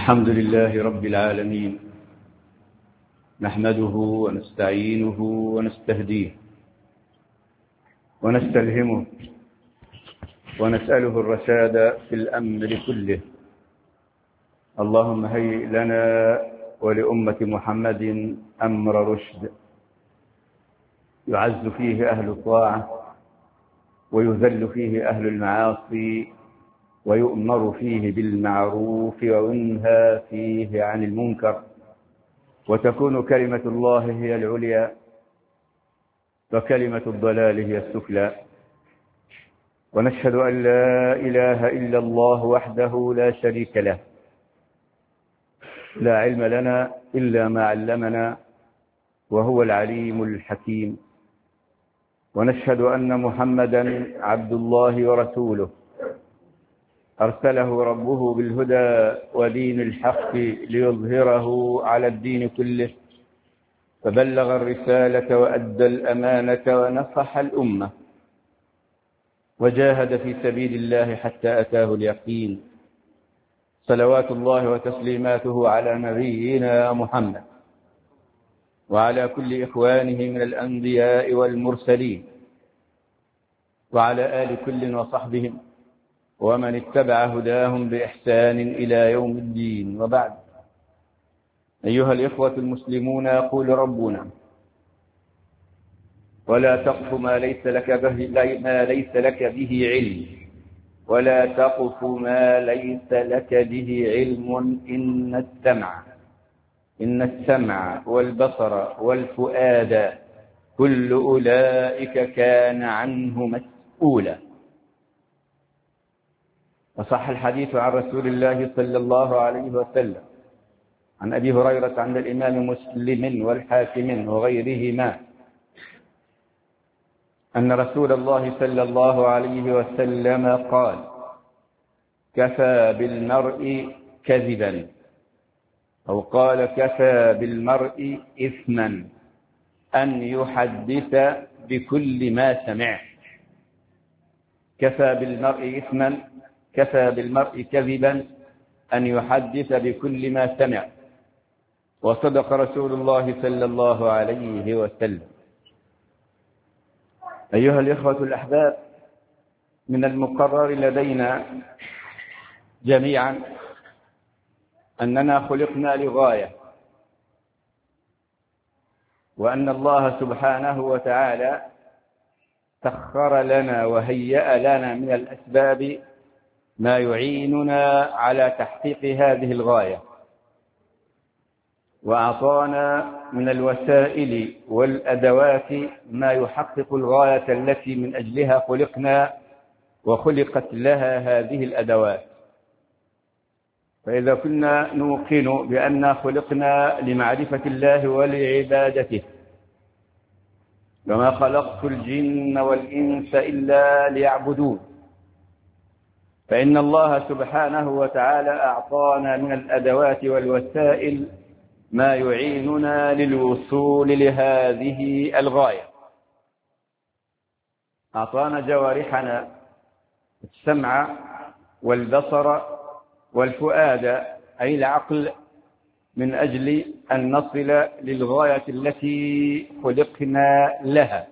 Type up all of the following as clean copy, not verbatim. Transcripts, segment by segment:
الحمد لله رب العالمين، نحمده ونستعينه ونستهديه ونستلهمه ونسأله الرشاد في الأمر كله. اللهم هيئ لنا ولأمة محمد أمر رشد يعز فيه أهل الطاعة ويذل فيه أهل المعاصي ويؤمر فيه بالمعروف وينهى فيه عن المنكر، وتكون كلمة الله هي العليا وكلمة الضلال هي السفلى. ونشهد أن لا إله إلا الله وحده لا شريك له، لا علم لنا إلا ما علمنا وهو العليم الحكيم. ونشهد أن محمدا عبد الله ورسوله، أرسله ربه بالهدى ودين الحق ليظهره على الدين كله، فبلغ الرسالة وأدى الأمانة ونصح الأمة وجاهد في سبيل الله حتى أتاه اليقين. صلوات الله وتسليماته على نبينا محمد وعلى كل إخوانه من الأنبياء والمرسلين وعلى آل كل وصحبهم ومن اتبع هداهم بإحسان إلى يوم الدين. وبعد، أيها الإخوة المسلمون، يقول ربنا: ولا تقف ما ليس لك به علم، ولا تقف ما ليس لك به علم، إن السمع والبصر والفؤاد كل أولئك كان عنه مسؤولا. وصح الحديث عن رسول الله صلى الله عليه وسلم عن أبي هريرة عند الإمام مسلم والحاكم وغيرهما أن رسول الله صلى الله عليه وسلم قال: كفى بالمرء كذبا، أو قال: كفى بالمرء إثما أن يحدث بكل ما سمع. كفى بالمرء إثما، كفى بالمرء كذبا أن يحدث بكل ما سمع. وصدق رسول الله صلى الله عليه وسلم. أيها الإخوة الأحباب، من المقرر لدينا جميعا أننا خلقنا لغاية، وأن الله سبحانه وتعالى سخر لنا وهيأ لنا من الأسباب ما يعيننا على تحقيق هذه الغاية، وأعطانا من الوسائل والأدوات ما يحقق الغاية التي من أجلها خلقنا وخلقت لها هذه الأدوات. فإذا كنا نوقن بأننا خلقنا لمعرفة الله ولعبادته، وما خلقت الجن والإنس إلا ليعبدون، فإن الله سبحانه وتعالى أعطانا من الأدوات والوسائل ما يعيننا للوصول لهذه الغاية. أعطانا جوارحنا السمع والبصر والفؤاد، أي العقل، من أجل أن نصل للغاية التي خلقنا لها.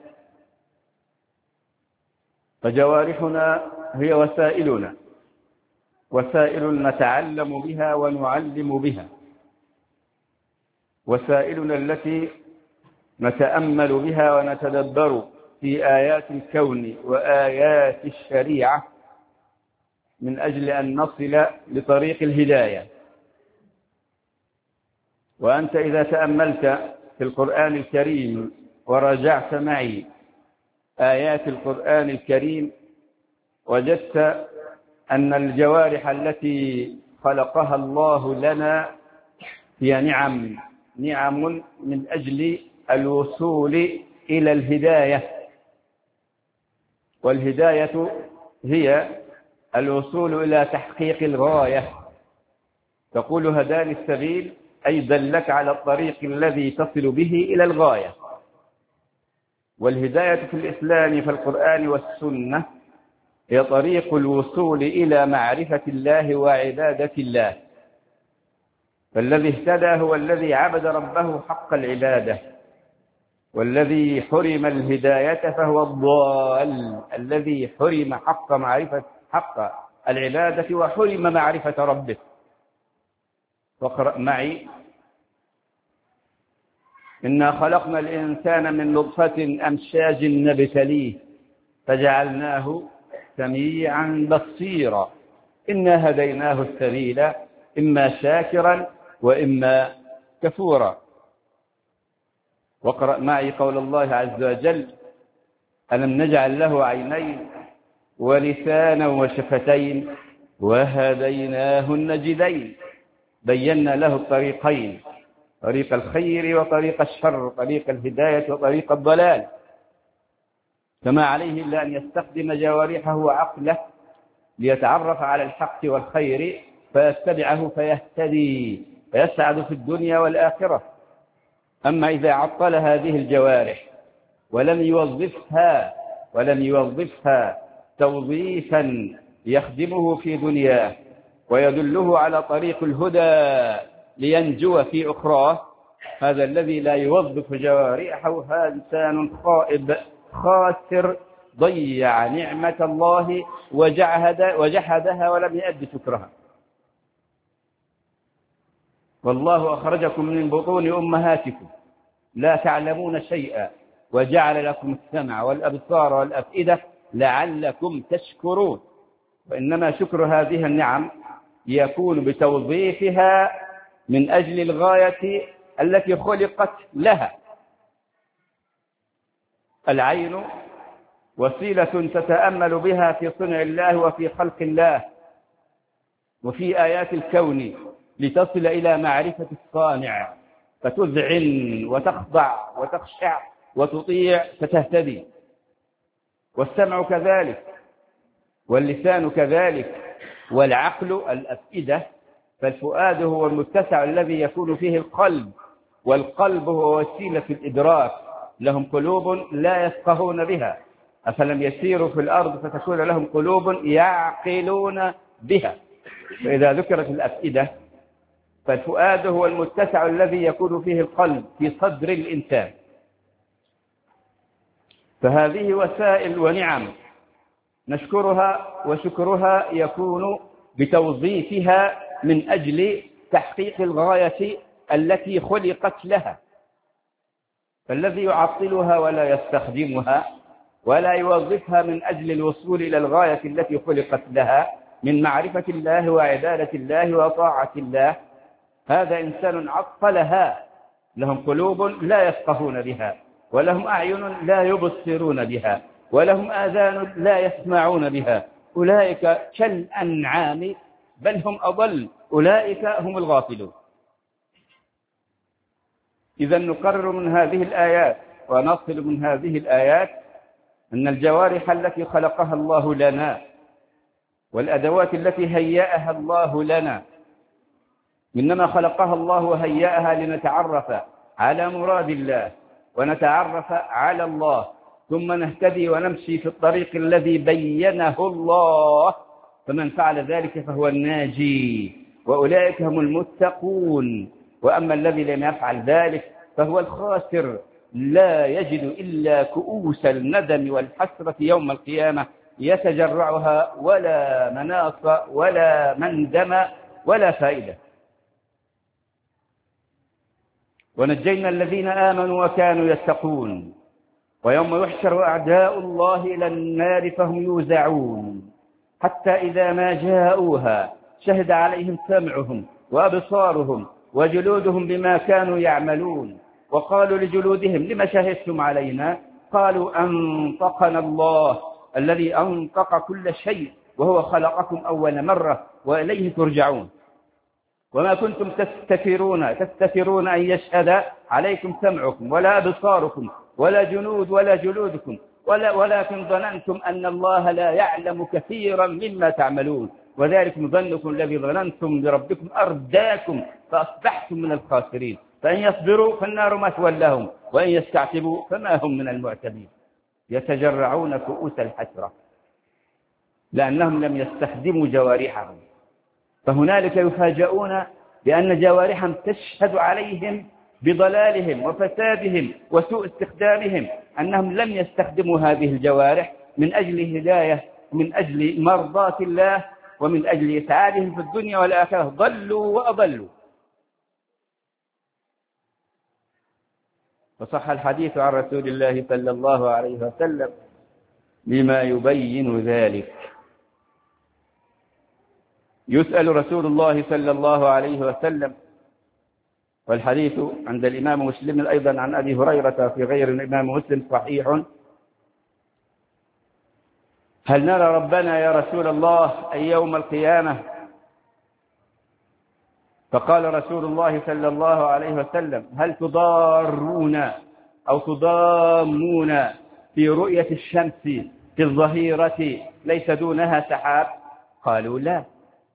فجوارحنا هي وسائلنا، وسائل نتعلم بها ونعلم بها، وسائلنا التي نتأمل بها ونتدبر في آيات الكون وآيات الشريعة من أجل أن نصل لطريق الهداية. وأنت إذا تأملت في القرآن الكريم ورجعت معي آيات القرآن الكريم، وجدت أن الجوارح التي خلقها الله لنا هي نعم من أجل الوصول إلى الهداية، والهداية هي الوصول إلى تحقيق الغاية. تقول: هداني السبيل، أي دلك على الطريق الذي تصل به إلى الغاية. والهداية في الإسلام في القرآن والسنة هي طريق الوصول إلى معرفة الله وعبادة الله. فالذي اهتدى هو الذي عبد ربه حق العبادة، والذي حرم الهداية فهو الضال الذي حرم حق العبادة وحرم معرفة ربه. واقرأ معي: إنا خلقنا الإنسان من نطفة أمشاج نبتليه فجعلناه سميعا بصيرا إنا هديناه السبيل إما شاكرا وإما كفورا. واقرأ معي قول الله عز وجل: ألم نجعل له عينين ولسانا وشفتين وهديناه النجدين بينا له الطريقين، طريق الخير وطريق الشر، طريق الهداية وطريق الضلال. فما عليه إلا أن يستخدم جوارحه وعقله ليتعرف على الحق والخير فيتبعه فيهتدي فيسعد في الدنيا والآخرة. أما إذا عطل هذه الجوارح ولم يوظفها توظيفا يخدمه في دنياه ويدله على طريق الهدى لينجو في أخراه، هذا الذي لا يوظف جوارحه هذا إنسان خائب خاسر ضيع نعمة الله وجحدها ولم يؤد شكرها. والله أخرجكم من بطون أمهاتكم لا تعلمون شيئا وجعل لكم السمع والأبصار والأفئدة لعلكم تشكرون. وإنما شكر هذه النعم يكون بتوظيفها من أجل الغاية التي خلقت لها. العين وسيلة تتأمل بها في صنع الله وفي خلق الله وفي آيات الكون لتصل إلى معرفة الصانع فتذعن وتخضع وتخشع وتطيع فتهتدي. والسمع كذلك واللسان كذلك والعقل الأفئدة، فالفؤاد هو المتسع الذي يكون فيه القلب، والقلب هو وسيلة الإدراك. لهم قلوب لا يفقهون بها أفلم يسيروا في الأرض فتكون لهم قلوب يعقلون بها. فإذا ذكرت الأفئدة فالفؤاد هو المتسع الذي يكون فيه القلب في صدر الإنسان. فهذه وسائل ونعم نشكرها، وشكرها يكون بتوظيفها من أجل تحقيق الغاية التي خلقت لها. فالذي يعطلها ولا يستخدمها ولا يوظفها من أجل الوصول إلى الغاية التي خلقت لها من معرفة الله وعبادة الله وطاعة الله، هذا إنسان عطلها. لهم قلوب لا يفقهون بها، ولهم أعين لا يبصرون بها، ولهم آذان لا يسمعون بها. أولئك كالأنعام بل هم أضل، أولئك هم الغافلون. إذا نقرر من هذه الآيات ونصل من هذه الآيات أن الجوارح التي خلقها الله لنا والأدوات التي هيأها الله لنا إنما خلقها الله وهيأها لنتعرف على مراد الله ونتعرف على الله، ثم نهتدي ونمشي في الطريق الذي بينه الله. فمن فعل ذلك فهو الناجي، وأولئك هم المتقون. وأما الذي لم يفعل ذلك فهو الخاسر، لا يجد إلا كؤوس الندم والحسرة يوم القيامة يتجرعها ولا مناص ولا مندم ولا فائدة. ونجينا الذين آمنوا وكانوا يتقون. ويوم يحشر أعداء الله إلى النار فهم يوزعون حتى إذا ما جاءوها شهد عليهم سمعهم وأبصارهم وجلودهم بما كانوا يعملون، وقالوا لجلودهم لما شهدتم علينا؟ قالوا أنطقنا الله الذي أنطق كل شيء وهو خلقكم أول مرة وإليه ترجعون. وما كنتم تستترون أن يشهد عليكم سمعكم ولا أبصاركم ولا جلودكم ولكن ظننتم أن الله لا يعلم كثيرا مما تعملون، وذلكم ظنكم الذي ظننتم بربكم أرداكم فأصبحتم من الخاسرين. فإن يصبروا فالنار مثوى لهم وإن يستعتبوا فما هم من المعتبين. يتجرعون كؤوس الحسرة لأنهم لم يستخدموا جوارحهم، فهنالك يفاجؤون لأن جوارحهم تشهد عليهم بضلالهم وفسادهم وسوء استخدامهم، أنهم لم يستخدموا هذه الجوارح من أجل هداية، من أجل مرضاة الله، ومن أجل إسعادهم في الدنيا والآخرة، ضلوا وأضلوا. وصح الحديث عن رسول الله صلى الله عليه وسلم بما يبين ذلك. يسأل رسول الله صلى الله عليه وسلم، والحديث عند الإمام مسلم أيضا عن أبي هريرة في غير الإمام مسلم صحيح: هل نرى ربنا يا رسول الله أي يوم القيامة؟ فقال رسول الله صلى الله عليه وسلم: هل تضارون أو تضامون في رؤية الشمس في الظهيرة ليس دونها سحاب؟ قالوا لا.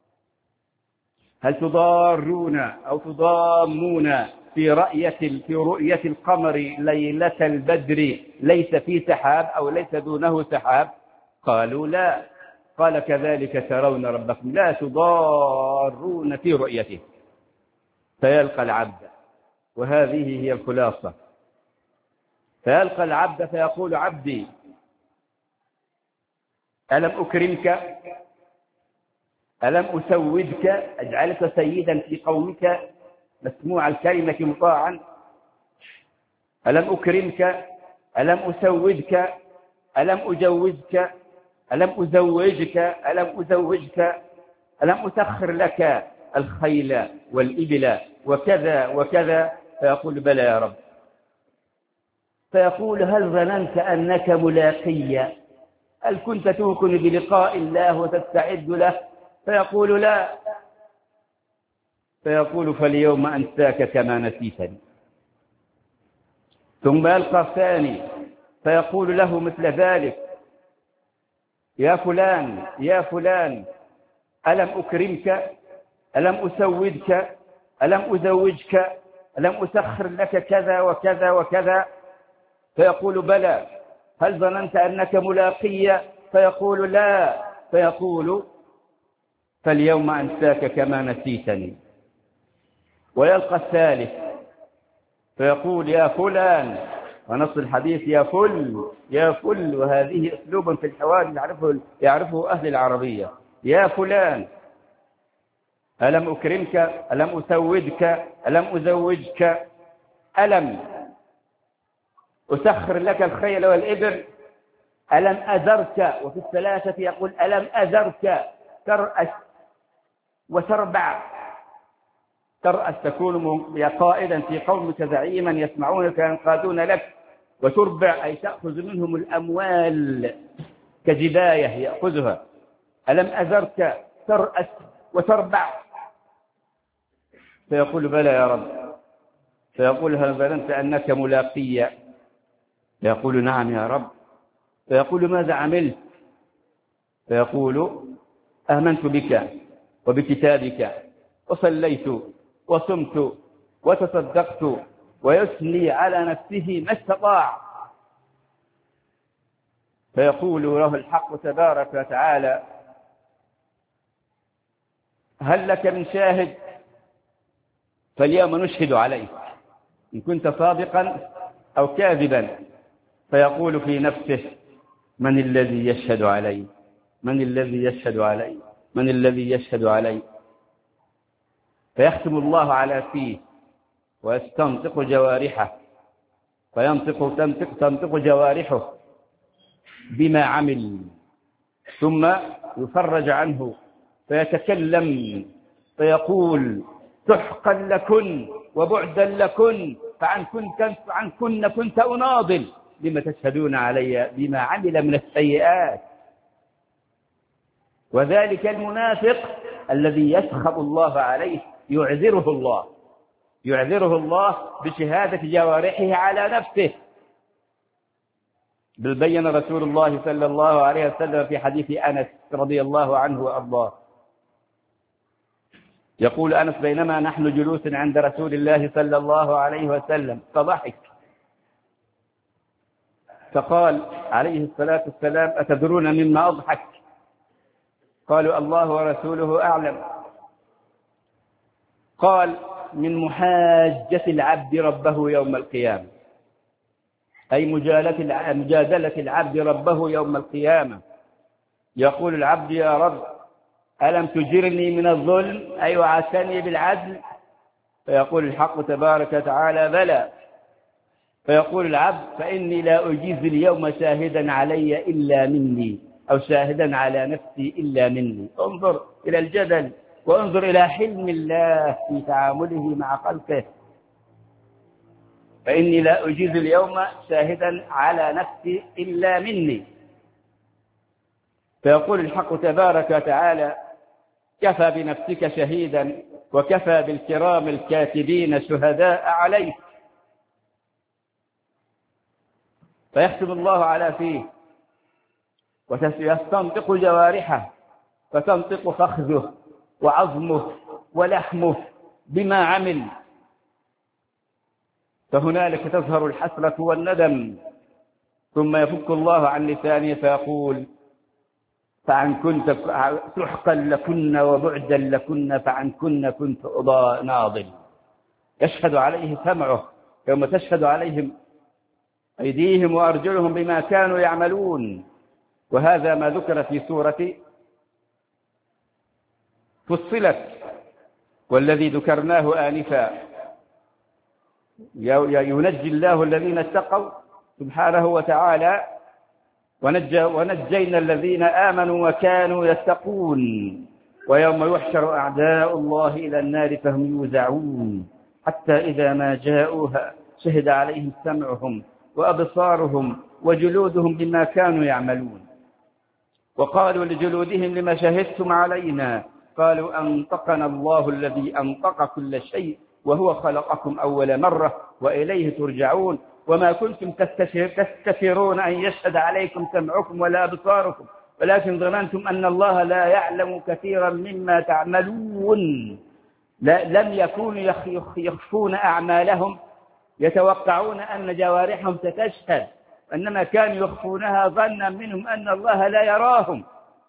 هل تضارون أو تضامون في رؤية القمر ليلة البدر ليس في سحاب أو ليس دونه سحاب؟ قالوا لا. قال: كذلك ترون ربكم لا تضارون في رؤيته. فيلقى العبد، وهذه هي الخلاصة، فيلقى العبد فيقول: عبدي ألم أكرمك؟ ألم أسودك؟ أجعلك سيدا في قومك مسموع الكلمة مطاعا. ألم أكرمك؟ ألم أسودك؟ ألم أجوزك؟ ألم أزوجك؟ ألم أزوجك؟ ألم أسخر لك الخيل والإبل وكذا وكذا؟ فيقول: بلى يا رب. فيقول: هل ظننت أنك ملاقي؟ هل كنت توقن بلقاء الله وتستعد له؟ فيقول: لا. فيقول: فاليوم أنساك كما نسيتني. ثم يلقى الثاني فيقول له مثل ذلك: يا فلان يا فلان، ألم أكرمك؟ ألم أسودك؟ ألم أزوجك؟ ألم أسخر لك كذا وكذا وكذا؟ فيقول: بلى. هل ظننت أنك ملاقي؟ فيقول: لا. فيقول: فاليوم أنساك كما نسيتني. ويلقى الثالث فيقول: يا فلان، ونص الحديث يا فل يا فل، وهذه أسلوب في الحوار يعرفه أهل العربية. يا فلان، ألم أكرمك؟ ألم أسودك؟ ألم أزوجك؟ ألم أسخر لك الخيل والإبل؟ ألم أذرك؟ وفي الثلاثة يقول: ألم أذرك ترأس وتربع. ترأس تكون قائدا في قومك زعيما يسمعونك ينقادون لك، وتربع أي تأخذ منهم الأموال كجباية يأخذها. ألم أذرك ترأس وتربع؟ فيقول: بلى يا رب. فيقول: هل ظننت أنك ملاقي؟ فيقول: نعم يا رب. فيقول: ماذا عملت؟ فيقول: آمنت بك وبكتابك، وصليت وصمت وتصدقت، ويثني على نفسه ما استطاع. فيقول له الحق تبارك وتعالى: هل لك من شاهد؟ فاليوم نشهد عليك إن كنت صادقا أو كاذبا. فيقول في نفسه: من الذي يشهد علي؟ من الذي يشهد علي؟ من الذي يشهد علي؟ فيختم الله على فيه ويستنطق جوارحه، تنطق جوارحه بما عمل، ثم يفرج عنه فيتكلم فيقول: سحقا لكن وبعدا لكن، فعن كنت أناضل، لما تشهدون علي بما عمل من السيئات. وذلك المنافق الذي يسخط الله عليه يعذره الله بشهادة جوارحه على نفسه. بل بين رسول الله صلى الله عليه وسلم في حديث أنس رضي الله عنه وأرضاه، يقول أنس: بينما نحن جلوس عند رسول الله صلى الله عليه وسلم فضحك، فقال عليه الصلاة والسلام: أتدرون مما أضحك؟ قالوا: الله ورسوله أعلم. قال من محاجة العبد ربه يوم القيامة، أي مجادلة العبد ربه يوم القيامة. يقول العبد يا رب ألم تجرني من الظلم أي وعدتني بالعدل؟ فيقول الحق تبارك وتعالى بلى. فيقول العبد فإني لا أجيز اليوم شاهدا علي إلا مني، أو شاهدا على نفسي إلا مني. انظر إلى الجدل، وانظر إلى حلم الله في تعامله مع خلقه. فإني لا أجيز اليوم شاهدا على نفسي إلا مني. فيقول الحق تبارك وتعالى كفى بنفسك شهيدا وكفى بالكرام الكاتبين شهداء عليك. فيختم الله على فيه ويستنطق جوارحه، فتنطق فخذه وعظمه ولحمه بما عمل. فهنالك تظهر الحسرة والندم، ثم يفك الله عن لسانه فيقول فعن كنت سحقا لكن وبعدا لكن فعن كنت ناضل. يشهد عليه سمعه يوم تشهد عليهم أيديهم وأرجلهم بما كانوا يعملون. وهذا ما ذكر في سورة فصلت، والذي ذكرناه آنفا ينجي الله الذين اتقوا سبحانه وتعالى، ونجينا الذين آمنوا وكانوا يتقون. ويوم يحشر أعداء الله إلى النار فهم يوزعون حتى إذا ما جاءوها شهد عليهم سمعهم وأبصارهم وجلودهم بما كانوا يعملون. وقالوا لجلودهم لما شهدتم علينا؟ قالوا أنطقنا الله الذي أنطق كل شيء وهو خلقكم أول مرة وإليه ترجعون. وما كنتم تستترون أن يشهد عليكم سمعكم ولا أبصاركم ولكن ظننتم أن الله لا يعلم كثيرا مما تعملون. لم يكونوا يخفون أعمالهم يتوقعون أن جوارحهم ستشهد، وإنما كانوا يخفونها ظنا منهم أن الله لا يراهم.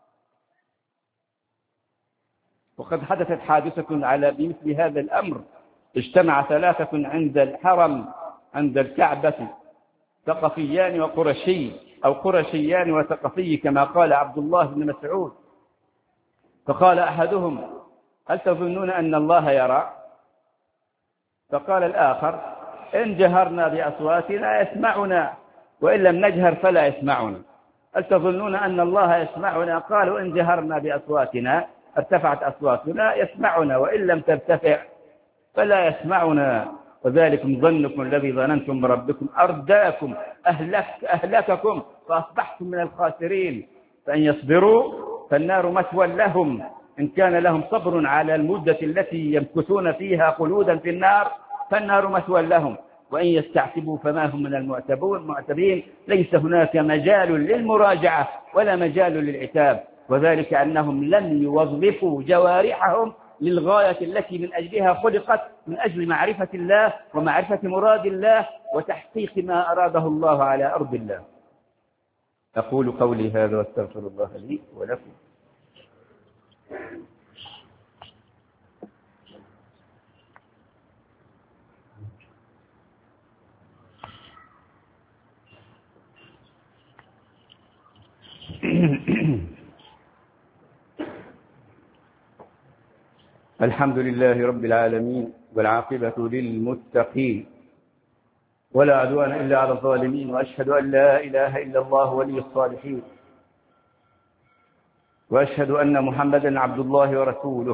وقد حدثت حادثة على بمثل هذا الأمر. اجتمع ثلاثة عند الحرم عند الكعبة، ثقفيان وقرشي، أو قرشيان وثقفي كما قال عبد الله بن مسعود. فقال أحدهم هل تظنون أن الله يرى؟ فقال الآخر إن جهرنا بأصواتنا يسمعنا وإن لم نجهر فلا يسمعنا. هل تظنون أن الله يسمعنا؟ قالوا إن جهرنا بأصواتنا ارتفعت أصواتنا يسمعنا وإن لم ترتفع فلا يسمعنا. وذلكم ظنكم الذي ظننتم بربكم أرداكم أهلككم فأصبحتم من الخاسرين. فإن يصبروا فالنار مثوى لهم إن كان لهم صبر على المدة التي يمكثون فيها خلودا في النار فالنار مثوى لهم، وإن يستعتبوا فما هم من المعتبين. ليس هناك مجال للمراجعة ولا مجال للعتاب، وذلك أنهم لم يوظفوا جوارحهم للغاية التي من أجلها خلقت، من أجل معرفة الله ومعرفة مراد الله وتحقيق ما أراده الله على أرض الله. أقول قولي هذا واستغفر الله لي ولكم. الحمد لله رب العالمين والعاقبة للمتقين ولا عدوان إلا على الظالمين، وأشهد أن لا إله إلا الله ولي الصالحين، وأشهد أن محمدا عبد الله ورسوله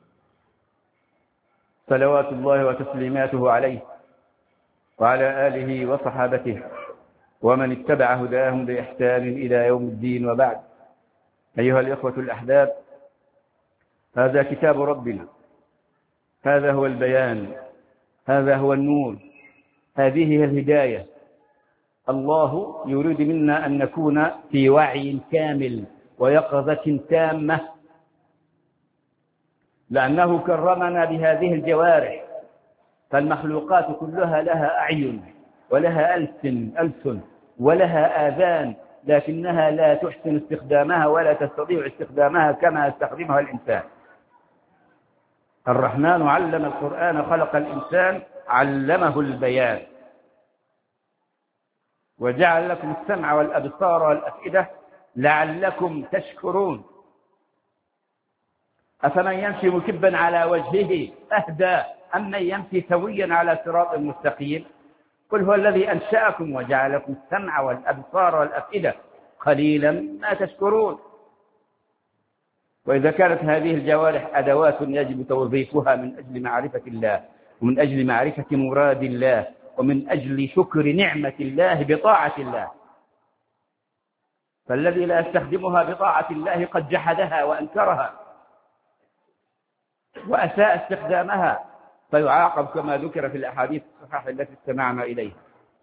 صلوات الله وتسليماته عليه وعلى آله وصحابته ومن اتبع هداهم بإحسان إلى يوم الدين. وبعد، أيها الإخوة الأحباب، هذا كتاب ربنا، هذا هو البيان، هذا هو النور، هذه هي الهداية. الله يريد منا أن نكون في وعي كامل ويقظة تامة، لأنه كرمنا بهذه الجوارح. فالمخلوقات كلها لها أعين ولها ألسن ولها آذان، لكنها لا تحسن استخدامها ولا تستطيع استخدامها كما يستخدمها الإنسان. الرحمن علم القرآن خلق الإنسان علمه البيان، وجعل لكم السمع والأبصار والأفئدة لعلكم تشكرون. أفمن يمشي مكبا على وجهه أهدى أم من يمشي سويا على صراط مستقيم؟ قل هو الذي أنشأكم وجعل لكم السمع والأبصار والأفئدة قليلا ما تشكرون. وإذا كانت هذه الجوارح أدوات يجب توظيفها من أجل معرفة الله، ومن أجل معرفة مراد الله، ومن أجل شكر نعمة الله بطاعة الله، فالذي لا يستخدمها بطاعة الله قد جحدها وأنكرها وأساء استخدامها، فيعاقب كما ذكر في الأحاديث الصحيحة التي استمعنا إليها.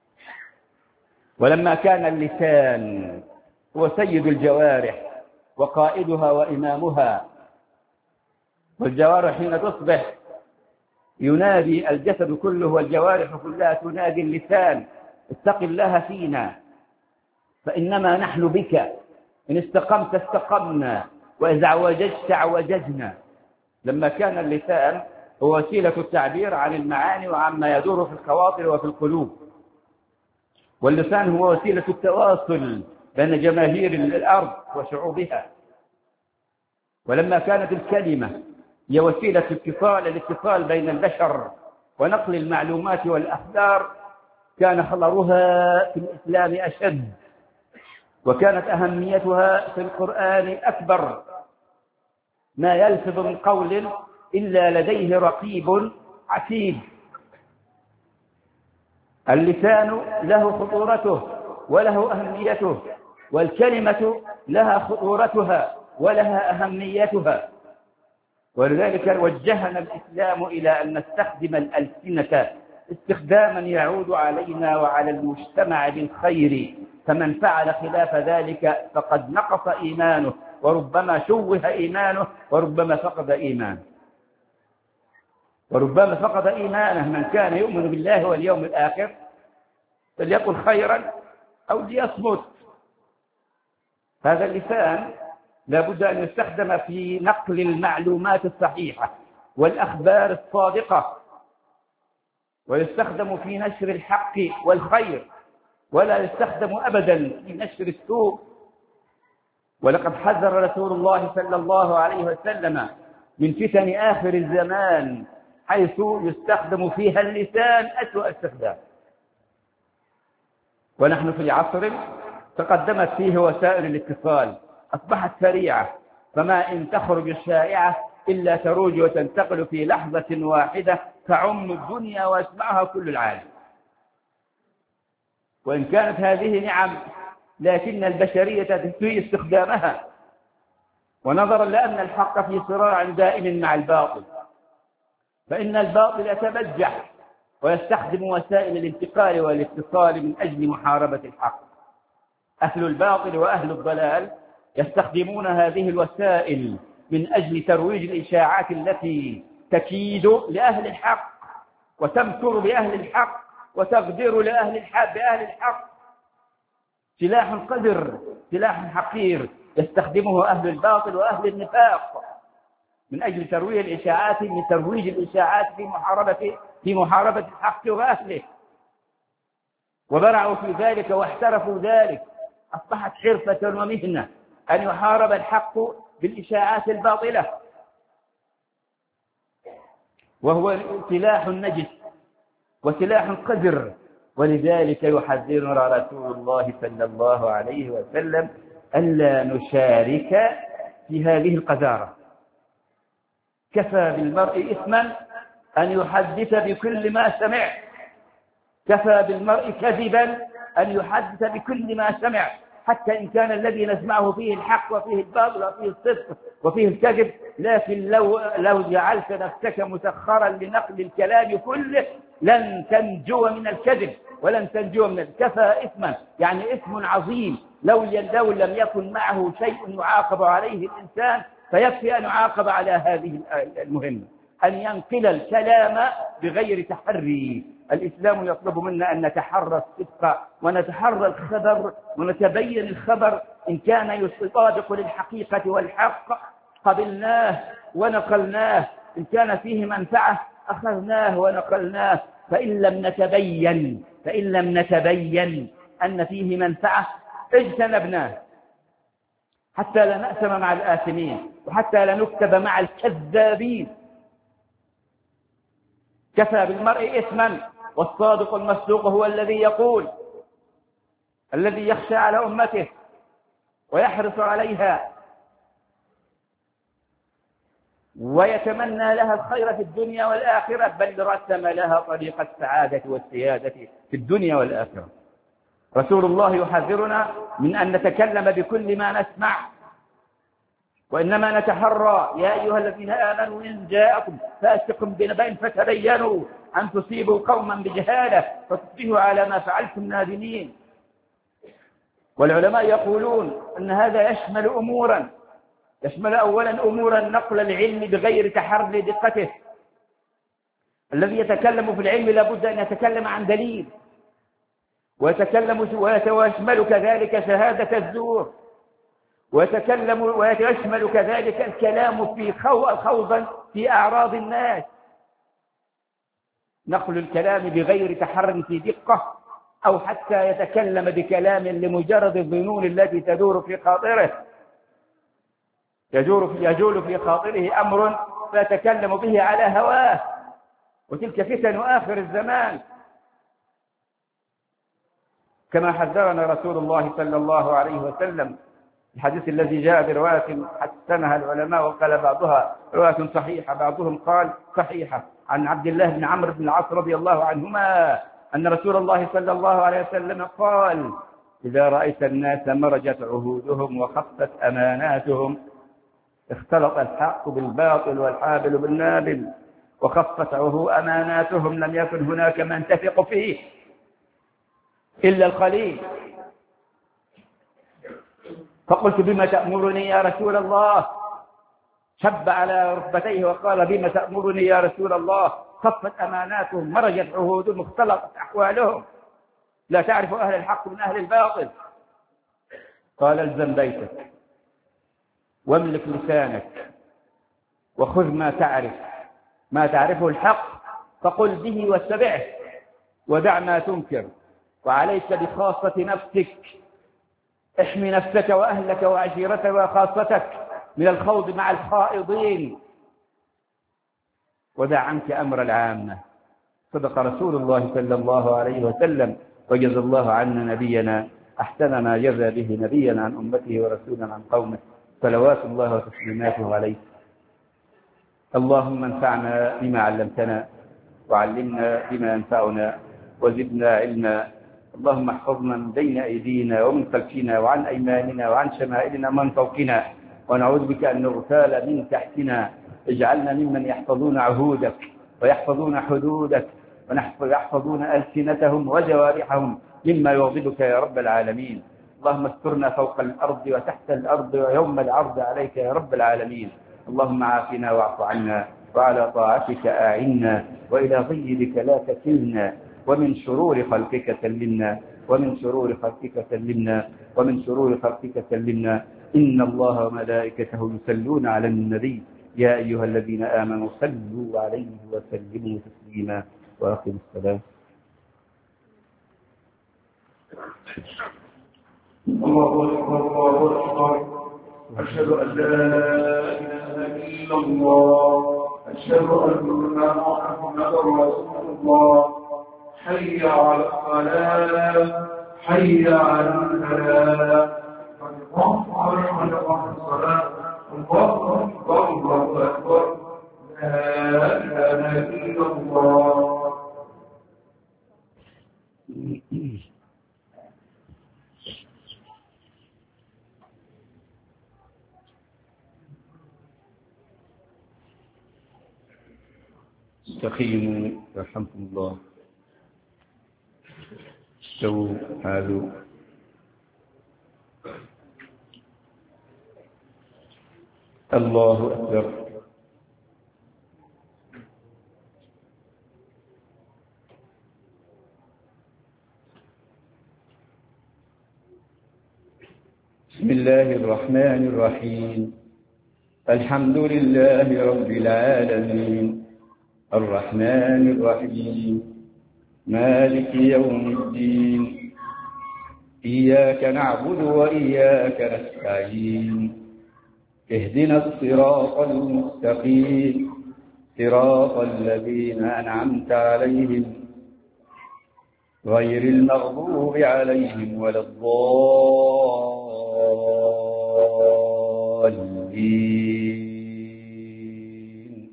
ولما كان اللسان هو سيد الجوارح وقائدها وإمامها، والجوارح حين تصبح ينادي الجسد كله والجوارح كلها تنادي اللسان اتق الله فينا فإنما نحن بك، إن استقمت استقمنا وإذا عوججت عوججنا. لما كان اللسان هو وسيلة التعبير عن المعاني وعما يدور في الخواطر وفي القلوب، واللسان هو وسيلة التواصل بين جماهير الأرض وشعوبها. ولما كانت الكلمة هي وسيلة الاتصال بين البشر ونقل المعلومات والأخبار، كان خطرها في الإسلام أشد، وكانت أهميتها في القرآن أكبر. ما يلفظ من قول إلا لديه رقيب عتيد. اللسان له خطورته وله أهميته، والكلمة لها خطورتها ولها أهميتها. ولذلك وجهنا الإسلام إلى أن نستخدم الألسنة استخداما يعود علينا وعلى المجتمع بالخير، فمن فعل خلاف ذلك فقد نقص إيمانه، وربما شوه إيمانه، وربما فقد إيمانه. من كان يؤمن بالله واليوم الآخر فليقل خيرا أو ليصمت. هذا اللسان لابد أن يستخدم في نقل المعلومات الصحيحة والأخبار الصادقة، ويستخدم في نشر الحق والخير، ولا يستخدم أبدا في نشر السوء. ولقد حذر رسول الله صلى الله عليه وسلم من فتن آخر الزمان حيث يستخدم فيها اللسان أسوأ استخدام. ونحن في عصر تقدمت فيه وسائل الاتصال، أصبحت سريعة، فما إن تخرج الشائعة إلا تروج وتنتقل في لحظة واحدة تعم الدنيا ويسمعها كل العالم. وإن كانت هذه نعم، لكن البشرية تسيء استخدامها، ونظرا لأن الحق في صراع دائم مع الباطل، فإن الباطل يتبجح ويستخدم وسائل الانتقال والاتصال من أجل محاربة الحق. أهل الباطل وأهل الضلال يستخدمون هذه الوسائل من أجل ترويج الإشاعات التي تكيد لأهل الحق وتمكر بأهل الحق وتغدر بأهل الحق. سلاح قذر، سلاح حقير يستخدمه أهل الباطل وأهل النفاق من أجل ترويج الإشاعات، في محاربة الحق وأهله. وبرعوا في ذلك واحترفوا ذلك، أصبحت حرفة ومهنة أن يحارب الحق بالإشاعات الباطلة، وهو سلاح نجس وسلاح قذر. ولذلك يحذرنا رسول الله صلى الله عليه وسلم ألا نشارك في هذه القذارة. كفى بالمرء إثما أن يحدث بكل ما سمع، كفى بالمرء كذبا أن يحدث بكل ما سمع، حتى إن كان الذي نسمعه فيه الحق وفيه الباطل وفيه الصدق وفيه الكذب. لكن لو جعلت نفسك مسخرا لنقل الكلام كله لن تنجو من الكذب ولن تنجو من كفى إثما، يعني إثم عظيم. لو لم يكن معه شيء يعاقب عليه الإنسان فيكفي أن يعاقب على هذه المهمة، أن ينقل الكلام بغير تحري. الإسلام يطلب منا أن نتحرى الصدق ونتحرى الخبر ونتبين الخبر إن كان يطابق للحقيقة والحق قبلناه ونقلناه، إن كان فيه منفعة أخذناه ونقلناه، فإن لم نتبين أن فيه منفعة اجتنبناه، حتى لا نأثم مع الآثمين وحتى لا نكتب مع الكذابين. كفى بالمرء إثما، والصادق المصدوق هو الذي يقول، الذي يخشى على أمته ويحرص عليها ويتمنى لها الخير في الدنيا والآخرة، بل رسم لها طريق السعادة والسيادة في الدنيا والآخرة. رسول الله يحذرنا من أن نتكلم بكل ما نسمع، وإنما نتحرى: يا أيها الذين آمنوا إن جاءكم فاسق بنبأ فتبينوا أن تصيبوا قوما بجهالة فتصبحوا على ما فعلتم نادمين. والعلماء يقولون أن هذا يشمل أولا أمورا نقل العلم بغير تحري دقته. الذي يتكلم في العلم لابد أن يتكلم عن دليل، ويشمل كذلك شهادة الزور، ويشمل كذلك الكلام في خوضا في أعراض الناس، نقل الكلام بغير تحر في دقة، أو حتى يتكلم بكلام لمجرد الظنون التي تدور في خاطره، يجول في خاطره أمر فيتكلم به على هواه، وتلك فتن آخر الزمان. كما حذرنا رسول الله صلى الله عليه وسلم الحديث الذي جاء برواية حسنها العلماء وقال بعضها رواية صحيحة، بعضهم قال صحيحة، عن عبد الله بن عمرو بن العاص رضي الله عنهما أن رسول الله صلى الله عليه وسلم قال: إذا رأيت الناس مرجت عهودهم وخفت أماناتهم، اختلط الحق بالباطل والحابل بالنابل، وخفت أماناتهم، لم يكن هناك من تثق فيه إلا القليل. فقلت: بما تأمرني يا رسول الله؟ شب على ركبتيه وقال: بما تأمرني يا رسول الله؟ خفت أماناتهم، مرجت عهودهم، اختلطت أحوالهم، لا تعرف أهل الحق من أهل الباطل. قال: الزم بيتك واملك لسانك وخذ ما تعرفه الحق فقل به واتبعه، ودع ما تنكر، وعليك بخاصة نفسك، احمي نفسك وأهلك وعشيرتك وخاصتك من الخوض مع الخائضين، ودع عنك أمر العامة. صدق رسول الله صلى الله عليه وسلم، وجزى الله عنا نبينا أحسن ما جزى به نبيا عن أمته ورسولا عن قومه، صلوات الله وتسليماته عليه. اللهم انفعنا بما علمتنا، وعلمنا بما ينفعنا، وزدنا علما. اللهم احفظنا من بين أيدينا ومن خلفنا وعن أيماننا وعن شمائلنا من فوقنا، ونعوذ بك أن نغتال من تحتنا. اجعلنا ممن يحفظون عهودك ويحفظون حدودك ويحفظون ألسنتهم وجوارحهم مما يغضبك يا رب العالمين. اللهم استرنا فوق الأرض وتحت الأرض ويوم العرض عليك يا رب العالمين. اللهم عافنا واعف عنا، وعلى طاعتك أعنا، وإلى غيرك لا تكلنا، ومن شرور خلقك سلمنا، ومن شرور خلقك سلمنا، ومن شرور خلقك سلمنا. إن الله وملائكته يصلون على النبي، يا أيها الذين آمنوا صلوا عليه وسلموا تسليما. وآخر السلام. الله أكبر الله أكبر. أشهد أن لا إله إلا الله، أشهد أن محمدا رسول الله. حي على الصلاة، حي على الفلاح، قد قامت الصلاة، الله أكبر الله أكبر، لا إله إلا الله. استقيموا يرحمكم الله. استووا حالوا. الله أكبر. بسم الله الرحمن الرحيم. الحمد لله رب العالمين الرحمن الرحيم مالك يوم الدين إياك نعبد وإياك نستعين اهدنا الصراط المستقيم صراط الذين أنعمت عليهم غير المغضوب عليهم ولا الضالين.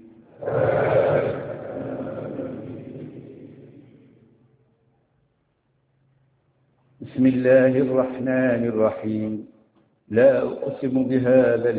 بسم الله الرحمن الرحيم لا أقسم بهذا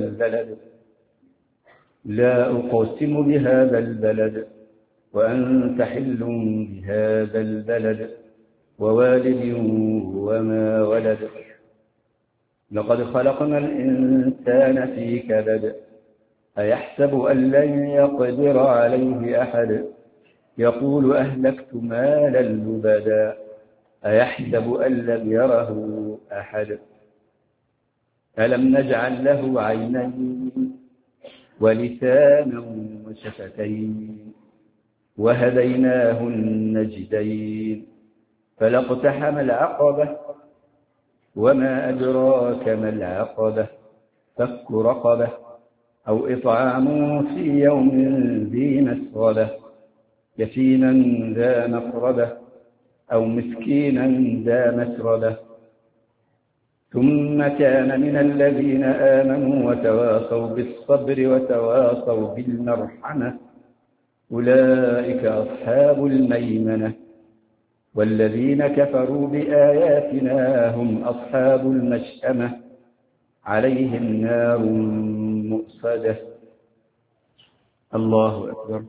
البلد وأنت حل بهذا البلد ووالد وما ولد لقد خلقنا الإنسان في كبد أيحسب أن لن يقدر عليه أحد يقول أهلكت مالا لبدا أيحسب أن لم يره أحد ألم نجعل له عينين ولسانا وشفتين وهديناه النجدين فلاقتحم العقبة وما أدراك ما العقبة فك رقبة أو إطعام في يوم ذي مسغبة يتيما ذا مقربة أو مسكينا ذا مسربة ثم كان من الذين آمنوا وتواصوا بالصبر وتواصوا بالمرحمة أولئك أصحاب الميمنة والذين كفروا بآياتنا هم أصحاب المشأمة عليهم نار مؤصدة. الله أكبر.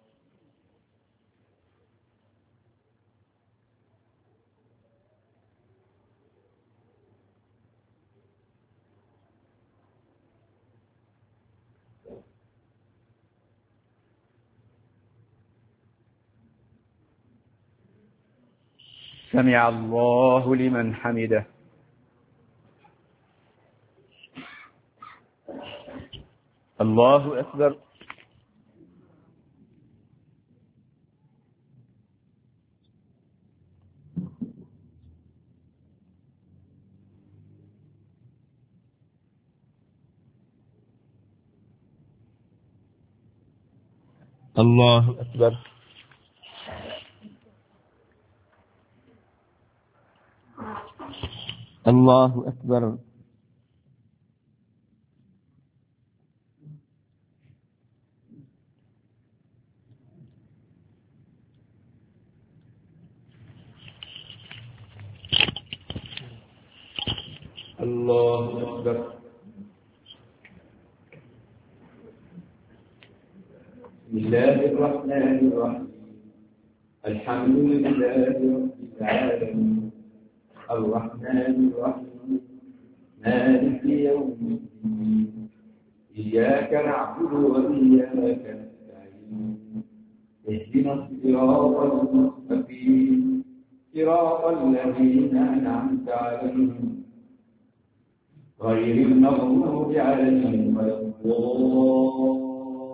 سمع الله لمن حمده. الله أكبر. الله أكبر. الله أكبر. الله أكبر. بسم الله الرحمن الرحيم الحمد لله رب العالمين الرحمن الرحيم مالك يوم الدين إياك نعبد وإياك نستعين اهدنا الصراط المستقيم صراط الذين أنعمت عليهم غير المغضوب عليهم ولا الضالين.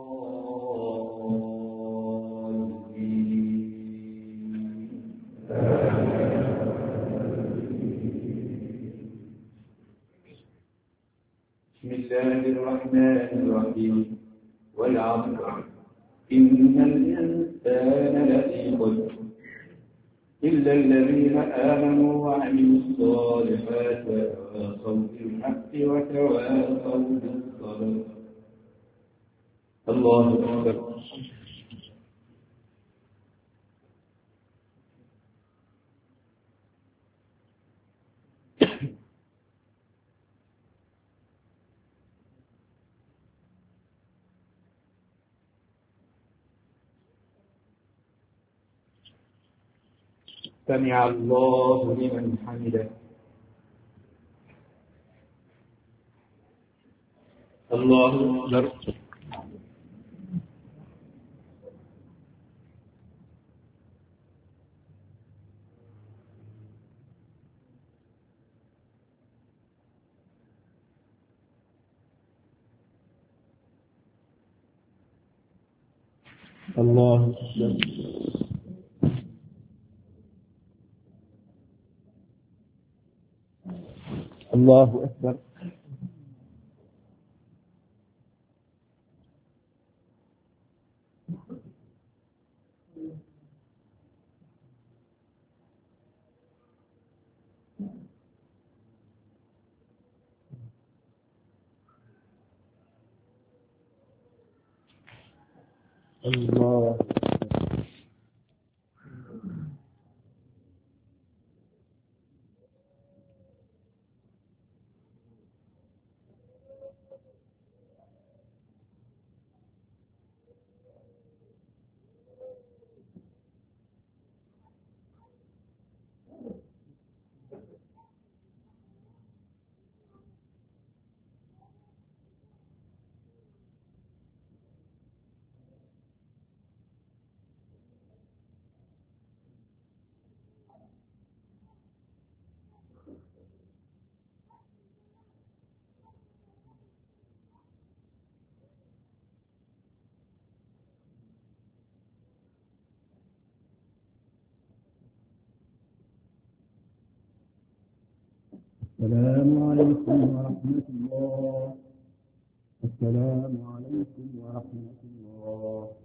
بسم الله الرحمن الرحيم والعصر إن الإنسان لفي خسر إلا الذين آمنوا وعملوا الصالحات وتواصوا بالحق وتواصوا بالصبر. الله أكبر. سمع الله لمن حمده. الله أكبر. الله أكبر. الله أكبر. الله. السلام عليكم ورحمة الله. السلام عليكم ورحمة الله.